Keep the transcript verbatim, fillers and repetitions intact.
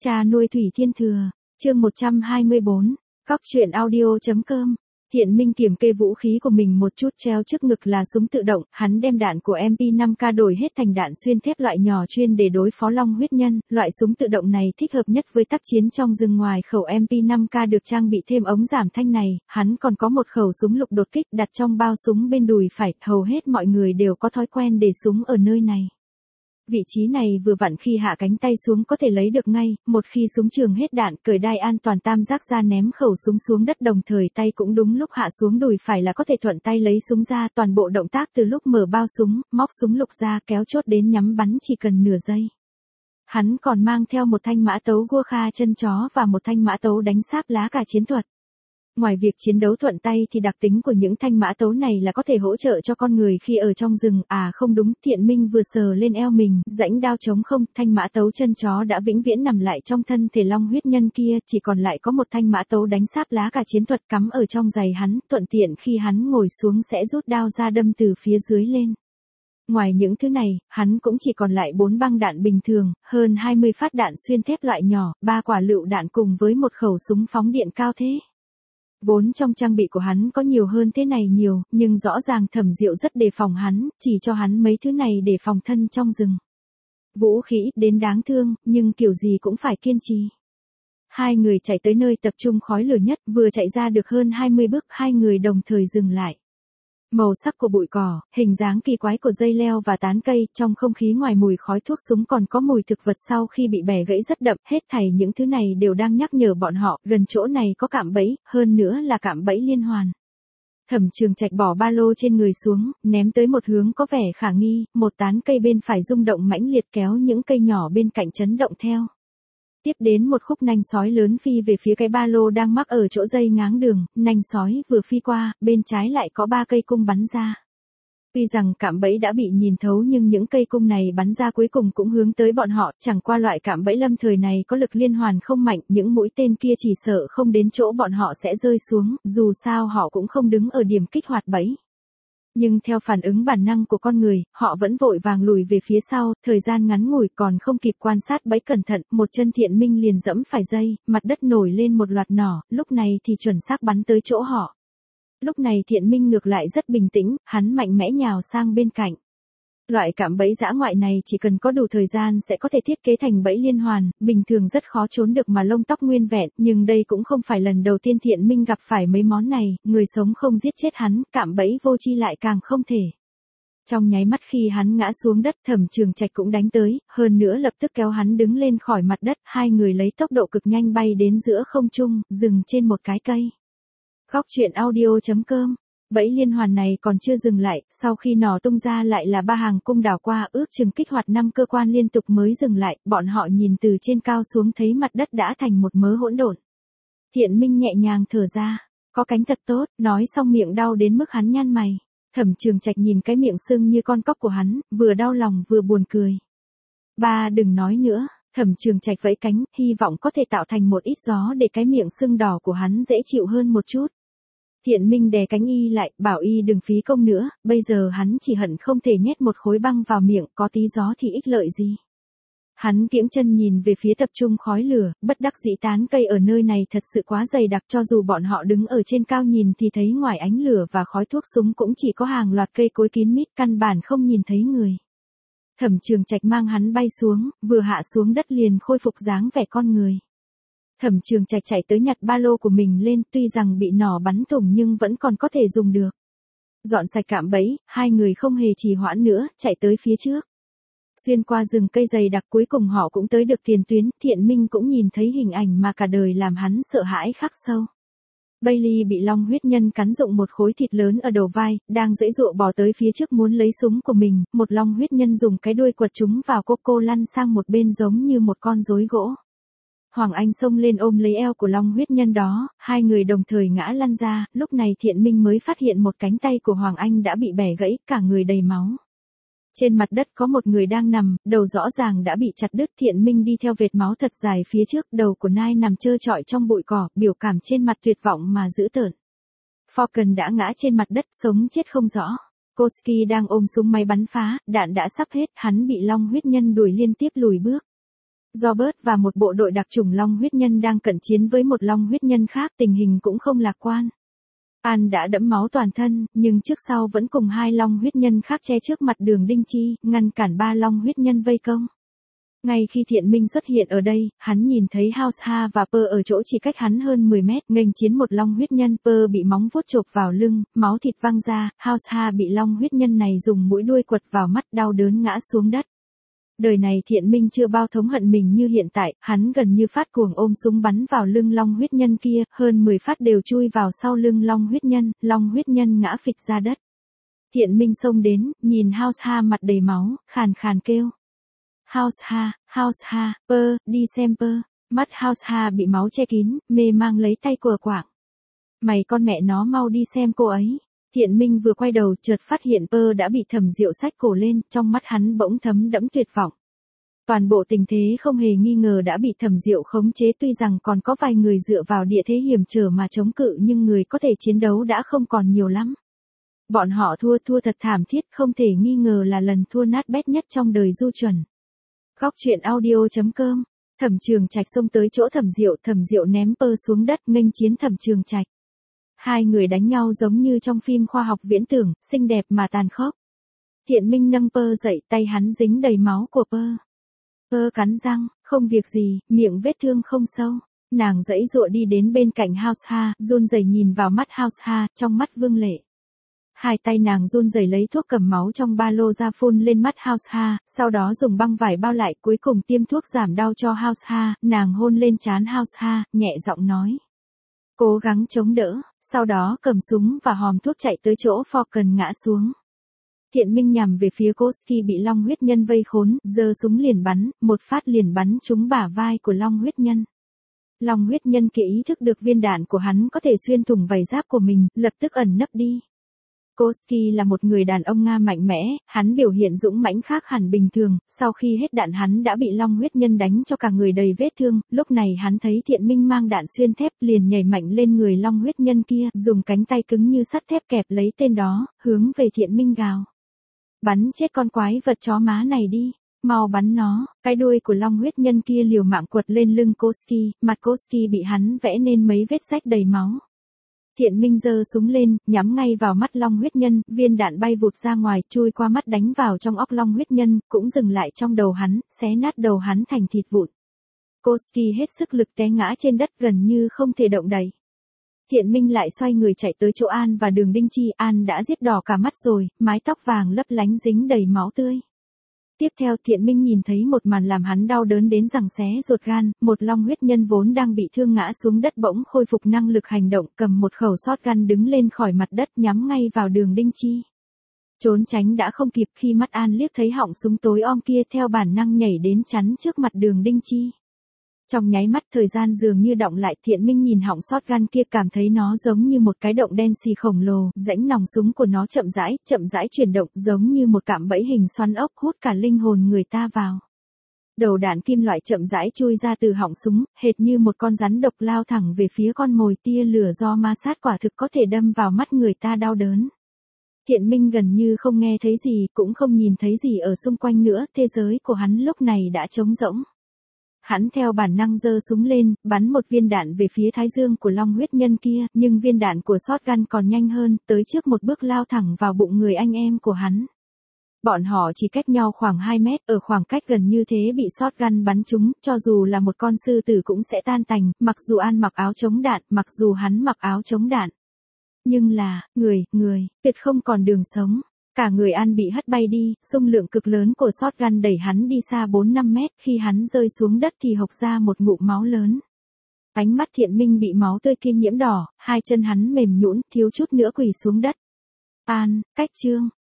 Cha nuôi Thủy Thiên Thừa, chương một trăm hai mươi bốn, cóc truyện audio.com. Thiện Minh kiểm kê vũ khí của mình một chút, treo trước ngực là súng tự động, hắn đem đạn của em pê năm K đổi hết thành đạn xuyên thép loại nhỏ chuyên để đối phó long huyết nhân, loại súng tự động này thích hợp nhất với tác chiến trong rừng. Ngoài khẩu em pê năm K được trang bị thêm ống giảm thanh này, hắn còn có một khẩu súng lục đột kích đặt trong bao súng bên đùi phải, hầu hết mọi người đều có thói quen để súng ở nơi này. Vị trí này vừa vặn khi hạ cánh tay xuống có thể lấy được ngay, một khi súng trường hết đạn, cởi đai an toàn tam giác ra ném khẩu súng xuống đất, đồng thời tay cũng đúng lúc hạ xuống đùi phải là có thể thuận tay lấy súng ra. Toàn bộ động tác từ lúc mở bao súng, móc súng lục ra, kéo chốt đến nhắm bắn chỉ cần nửa giây. Hắn còn mang theo một thanh mã tấu Gua Kha chân chó và một thanh mã tấu đánh sáp lá cà chiến thuật. Ngoài việc chiến đấu thuận tay thì đặc tính của những thanh mã tấu này là có thể hỗ trợ cho con người khi ở trong rừng. À không đúng, Thiện Minh vừa sờ lên eo mình, rãnh đao trống không, thanh mã tấu chân chó đã vĩnh viễn nằm lại trong thân thể long huyết nhân kia, chỉ còn lại có một thanh mã tấu đánh sáp lá cà chiến thuật cắm ở trong giày hắn, thuận tiện khi hắn ngồi xuống sẽ rút đao ra đâm từ phía dưới lên. Ngoài những thứ này, hắn cũng chỉ còn lại bốn băng đạn bình thường, hơn hai mươi phát đạn xuyên thép loại nhỏ, ba quả lựu đạn cùng với một khẩu súng phóng điện cao thế. Vốn trong trang bị của hắn có nhiều hơn thế này nhiều, nhưng rõ ràng Thẩm Diệu rất đề phòng hắn, chỉ cho hắn mấy thứ này để phòng thân trong rừng. Vũ khí đến đáng thương, nhưng kiểu gì cũng phải kiên trì. Hai người chạy tới nơi tập trung khói lửa nhất, vừa chạy ra được hơn hai mươi bước, hai người đồng thời dừng lại. Màu sắc của bụi cỏ, hình dáng kỳ quái của dây leo và tán cây, trong không khí ngoài mùi khói thuốc súng còn có mùi thực vật sau khi bị bẻ gãy rất đậm, hết thảy những thứ này đều đang nhắc nhở bọn họ, gần chỗ này có cạm bẫy, hơn nữa là cạm bẫy liên hoàn. Thẩm Trường Trạch bỏ ba lô trên người xuống, ném tới một hướng có vẻ khả nghi, một tán cây bên phải rung động mãnh liệt kéo những cây nhỏ bên cạnh chấn động theo. Tiếp đến một khúc nanh sói lớn phi về phía cái ba lô đang mắc ở chỗ dây ngáng đường, nanh sói vừa phi qua, bên trái lại có ba cây cung bắn ra. Tuy rằng cạm bẫy đã bị nhìn thấu nhưng những cây cung này bắn ra cuối cùng cũng hướng tới bọn họ, chẳng qua loại cạm bẫy lâm thời này có lực liên hoàn không mạnh, những mũi tên kia chỉ sợ không đến chỗ bọn họ sẽ rơi xuống, dù sao họ cũng không đứng ở điểm kích hoạt bẫy. Nhưng theo phản ứng bản năng của con người, họ vẫn vội vàng lùi về phía sau, thời gian ngắn ngủi còn không kịp quan sát bẫy cẩn thận, một chân Thiện Minh liền dẫm phải dây, mặt đất nổi lên một loạt nỏ, lúc này thì chuẩn xác bắn tới chỗ họ. Lúc này Thiện Minh ngược lại rất bình tĩnh, hắn mạnh mẽ nhào sang bên cạnh. Loại cạm bẫy dã ngoại này chỉ cần có đủ thời gian sẽ có thể thiết kế thành bẫy liên hoàn, bình thường rất khó trốn được mà lông tóc nguyên vẹn, nhưng đây cũng không phải lần đầu tiên Thiện Minh gặp phải mấy món này, người sống không giết chết hắn, cạm bẫy vô tri lại càng không thể. Trong nháy mắt khi hắn ngã xuống đất, Thẩm Trường Trạch cũng đánh tới, hơn nữa lập tức kéo hắn đứng lên khỏi mặt đất, hai người lấy tốc độ cực nhanh bay đến giữa không trung, dừng trên một cái cây. Cóc truyện audio.com. Bẫy liên hoàn này còn chưa dừng lại, sau khi nỏ tung ra lại là ba hàng cung đảo qua, ước chừng kích hoạt năm cơ quan liên tục mới dừng lại, bọn họ nhìn từ trên cao xuống thấy mặt đất đã thành một mớ hỗn độn. Thiện Minh nhẹ nhàng thở ra, có cánh thật tốt, nói xong miệng đau đến mức hắn nhăn mày. Thẩm Trường Trạch nhìn cái miệng sưng như con cóc của hắn, vừa đau lòng vừa buồn cười. Ba đừng nói nữa, Thẩm Trường Trạch vẫy cánh, hy vọng có thể tạo thành một ít gió để cái miệng sưng đỏ của hắn dễ chịu hơn một chút. Thiện Minh đè cánh y lại, bảo y đừng phí công nữa, bây giờ hắn chỉ hận không thể nhét một khối băng vào miệng, có tí gió thì ích lợi gì. Hắn kiễng chân nhìn về phía tập trung khói lửa, bất đắc dĩ tán cây ở nơi này thật sự quá dày đặc, cho dù bọn họ đứng ở trên cao nhìn thì thấy ngoài ánh lửa và khói thuốc súng cũng chỉ có hàng loạt cây cối kín mít, căn bản không nhìn thấy người. Thẩm Trường Trạch mang hắn bay xuống, vừa hạ xuống đất liền khôi phục dáng vẻ con người. Thẩm Trường Trạch chạy tới nhặt ba lô của mình lên, tuy rằng bị nỏ bắn thủng nhưng vẫn còn có thể dùng được. Dọn sạch cạm bẫy, hai người không hề trì hoãn nữa, chạy tới phía trước. Xuyên qua rừng cây dày đặc cuối cùng họ cũng tới được tiền tuyến, Thiện Minh cũng nhìn thấy hình ảnh mà cả đời làm hắn sợ hãi khắc sâu. Bailey bị long huyết nhân cắn rụng một khối thịt lớn ở đầu vai, đang giãy giụa bò tới phía trước muốn lấy súng của mình, một long huyết nhân dùng cái đuôi quật chúng vào cô cô lăn sang một bên giống như một con rối gỗ. Hoàng Anh xông lên ôm lấy eo của long huyết nhân đó, hai người đồng thời ngã lăn ra, lúc này Thiện Minh mới phát hiện một cánh tay của Hoàng Anh đã bị bẻ gãy, cả người đầy máu. Trên mặt đất có một người đang nằm, đầu rõ ràng đã bị chặt đứt. Thiện Minh đi theo vệt máu thật dài phía trước, đầu của Nai nằm trơ trọi trong bụi cỏ, biểu cảm trên mặt tuyệt vọng mà dữ tợn. Falcon đã ngã trên mặt đất, sống chết không rõ. Koski đang ôm súng máy bắn phá, đạn đã sắp hết, hắn bị long huyết nhân đuổi liên tiếp lùi bước. Robert và một bộ đội đặc chủng long huyết nhân đang cận chiến với một long huyết nhân khác, tình hình cũng không lạc quan. An đã đẫm máu toàn thân, nhưng trước sau vẫn cùng hai long huyết nhân khác che trước mặt Đường Đinh Chi, ngăn cản ba long huyết nhân vây công. Ngay khi Thiện Minh xuất hiện ở đây, hắn nhìn thấy House Ha và Pơ ở chỗ chỉ cách hắn hơn mười mét, nghênh chiến một long huyết nhân. Pơ bị móng vuốt chộp vào lưng, máu thịt văng ra, House Ha bị long huyết nhân này dùng mũi đuôi quật vào mắt, đau đớn ngã xuống đất. Đời này Thiện Minh chưa bao thống hận mình như hiện tại, hắn gần như phát cuồng ôm súng bắn vào lưng long huyết nhân kia, hơn mười phát đều chui vào sau lưng long huyết nhân, long huyết nhân ngã phịch ra đất. Thiện Minh xông đến, nhìn House Ha mặt đầy máu, khàn khàn kêu. House Ha, House Ha, Pơ, đi xem Pơ. Mắt House Ha bị máu che kín, mê mang lấy tay của quảng. Mày con mẹ nó mau đi xem cô ấy. Thiện Minh vừa quay đầu chợt phát hiện Pơ đã bị Thẩm Diệu xách cổ lên, trong mắt hắn bỗng thấm đẫm tuyệt vọng. Toàn bộ tình thế không hề nghi ngờ đã bị Thẩm Diệu khống chế, tuy rằng còn có vài người dựa vào địa thế hiểm trở mà chống cự nhưng người có thể chiến đấu đã không còn nhiều lắm. Bọn họ thua thua thật thảm thiết, không thể nghi ngờ là lần thua nát bét nhất trong đời Du Chuẩn. Góc truyện audio chấm com. Thẩm Trường Trạch xông tới chỗ Thẩm Diệu, Thẩm Diệu ném Pơ xuống đất nghênh chiến Thẩm Trường Trạch. Hai người đánh nhau giống như trong phim khoa học viễn tưởng, xinh đẹp mà tàn khốc. Thiện Minh nâng Pơ dậy, tay hắn dính đầy máu của Pơ. Pơ cắn răng, không việc gì, miệng vết thương không sâu. Nàng giãy giụa đi đến bên cạnh House Ha, run rẩy nhìn vào mắt House Ha, trong mắt vương lệ. Hai tay nàng run rẩy lấy thuốc cầm máu trong ba lô ra phun lên mắt House Ha, sau đó dùng băng vải bao lại, cuối cùng tiêm thuốc giảm đau cho House Ha, nàng hôn lên trán House Ha, nhẹ giọng nói. Cố gắng chống đỡ, sau đó cầm súng và hòm thuốc chạy tới chỗ Falcon ngã xuống. Thiện Minh nhằm về phía Koski bị long huyết nhân vây khốn, giơ súng liền bắn, một phát liền bắn trúng bả vai của long huyết nhân. Long huyết nhân kia ý thức được viên đạn của hắn có thể xuyên thủng vảy giáp của mình, lập tức ẩn nấp đi. Koski là một người đàn ông Nga mạnh mẽ, hắn biểu hiện dũng mãnh khác hẳn bình thường, sau khi hết đạn hắn đã bị long huyết nhân đánh cho cả người đầy vết thương, lúc này hắn thấy Thiện Minh mang đạn xuyên thép liền nhảy mạnh lên người long huyết nhân kia, dùng cánh tay cứng như sắt thép kẹp lấy tên đó, hướng về Thiện Minh gào. Bắn chết con quái vật chó má này đi, mau bắn nó, cái đuôi của long huyết nhân kia liều mạng quật lên lưng Koski, mặt Koski bị hắn vẽ nên mấy vết rách đầy máu. Thiện Minh giơ súng lên, nhắm ngay vào mắt long huyết nhân, viên đạn bay vụt ra ngoài, chui qua mắt đánh vào trong óc long huyết nhân, cũng dừng lại trong đầu hắn, xé nát đầu hắn thành thịt vụn. Koski hết sức lực té ngã trên đất gần như không thể động đậy. Thiện Minh lại xoay người chạy tới chỗ An và Đường Đinh Chi, An đã giết đỏ cả mắt rồi, mái tóc vàng lấp lánh dính đầy máu tươi. Tiếp theo Thiện Minh nhìn thấy một màn làm hắn đau đớn đến giằng xé ruột gan, một long huyết nhân vốn đang bị thương ngã xuống đất bỗng khôi phục năng lực hành động, cầm một khẩu shotgun đứng lên khỏi mặt đất nhắm ngay vào Đường Đinh Chi. Trốn tránh đã không kịp, khi mắt An liếc thấy họng súng tối om kia theo bản năng nhảy đến chắn trước mặt Đường Đinh Chi. Trong nháy mắt thời gian dường như đọng lại, Thiện Minh nhìn họng shotgun kia cảm thấy nó giống như một cái động đen xì khổng lồ, rãnh nòng súng của nó chậm rãi, chậm rãi chuyển động, giống như một cạm bẫy hình xoắn ốc hút cả linh hồn người ta vào. Đầu đạn kim loại chậm rãi chui ra từ họng súng, hệt như một con rắn độc lao thẳng về phía con mồi, tia lửa do ma sát quả thực có thể đâm vào mắt người ta đau đớn. Thiện Minh gần như không nghe thấy gì, cũng không nhìn thấy gì ở xung quanh nữa, thế giới của hắn lúc này đã trống rỗng. Hắn theo bản năng giơ súng lên, bắn một viên đạn về phía thái dương của long huyết nhân kia, nhưng viên đạn của shotgun còn nhanh hơn, tới trước một bước lao thẳng vào bụng người anh em của hắn. Bọn họ chỉ cách nhau khoảng hai mét, ở khoảng cách gần như thế bị shotgun bắn trúng, cho dù là một con sư tử cũng sẽ tan tành, mặc dù An mặc áo chống đạn, mặc dù hắn mặc áo chống đạn. Nhưng là, người, người, tuyệt không còn đường sống. Cả người An bị hất bay đi, xung lượng cực lớn của shotgun đẩy hắn đi xa bốn năm mét, khi hắn rơi xuống đất thì hộc ra một ngụm máu lớn. Ánh mắt Thiện Minh bị máu tươi kia nhiễm đỏ, hai chân hắn mềm nhũn, thiếu chút nữa quỳ xuống đất. An, cách chương.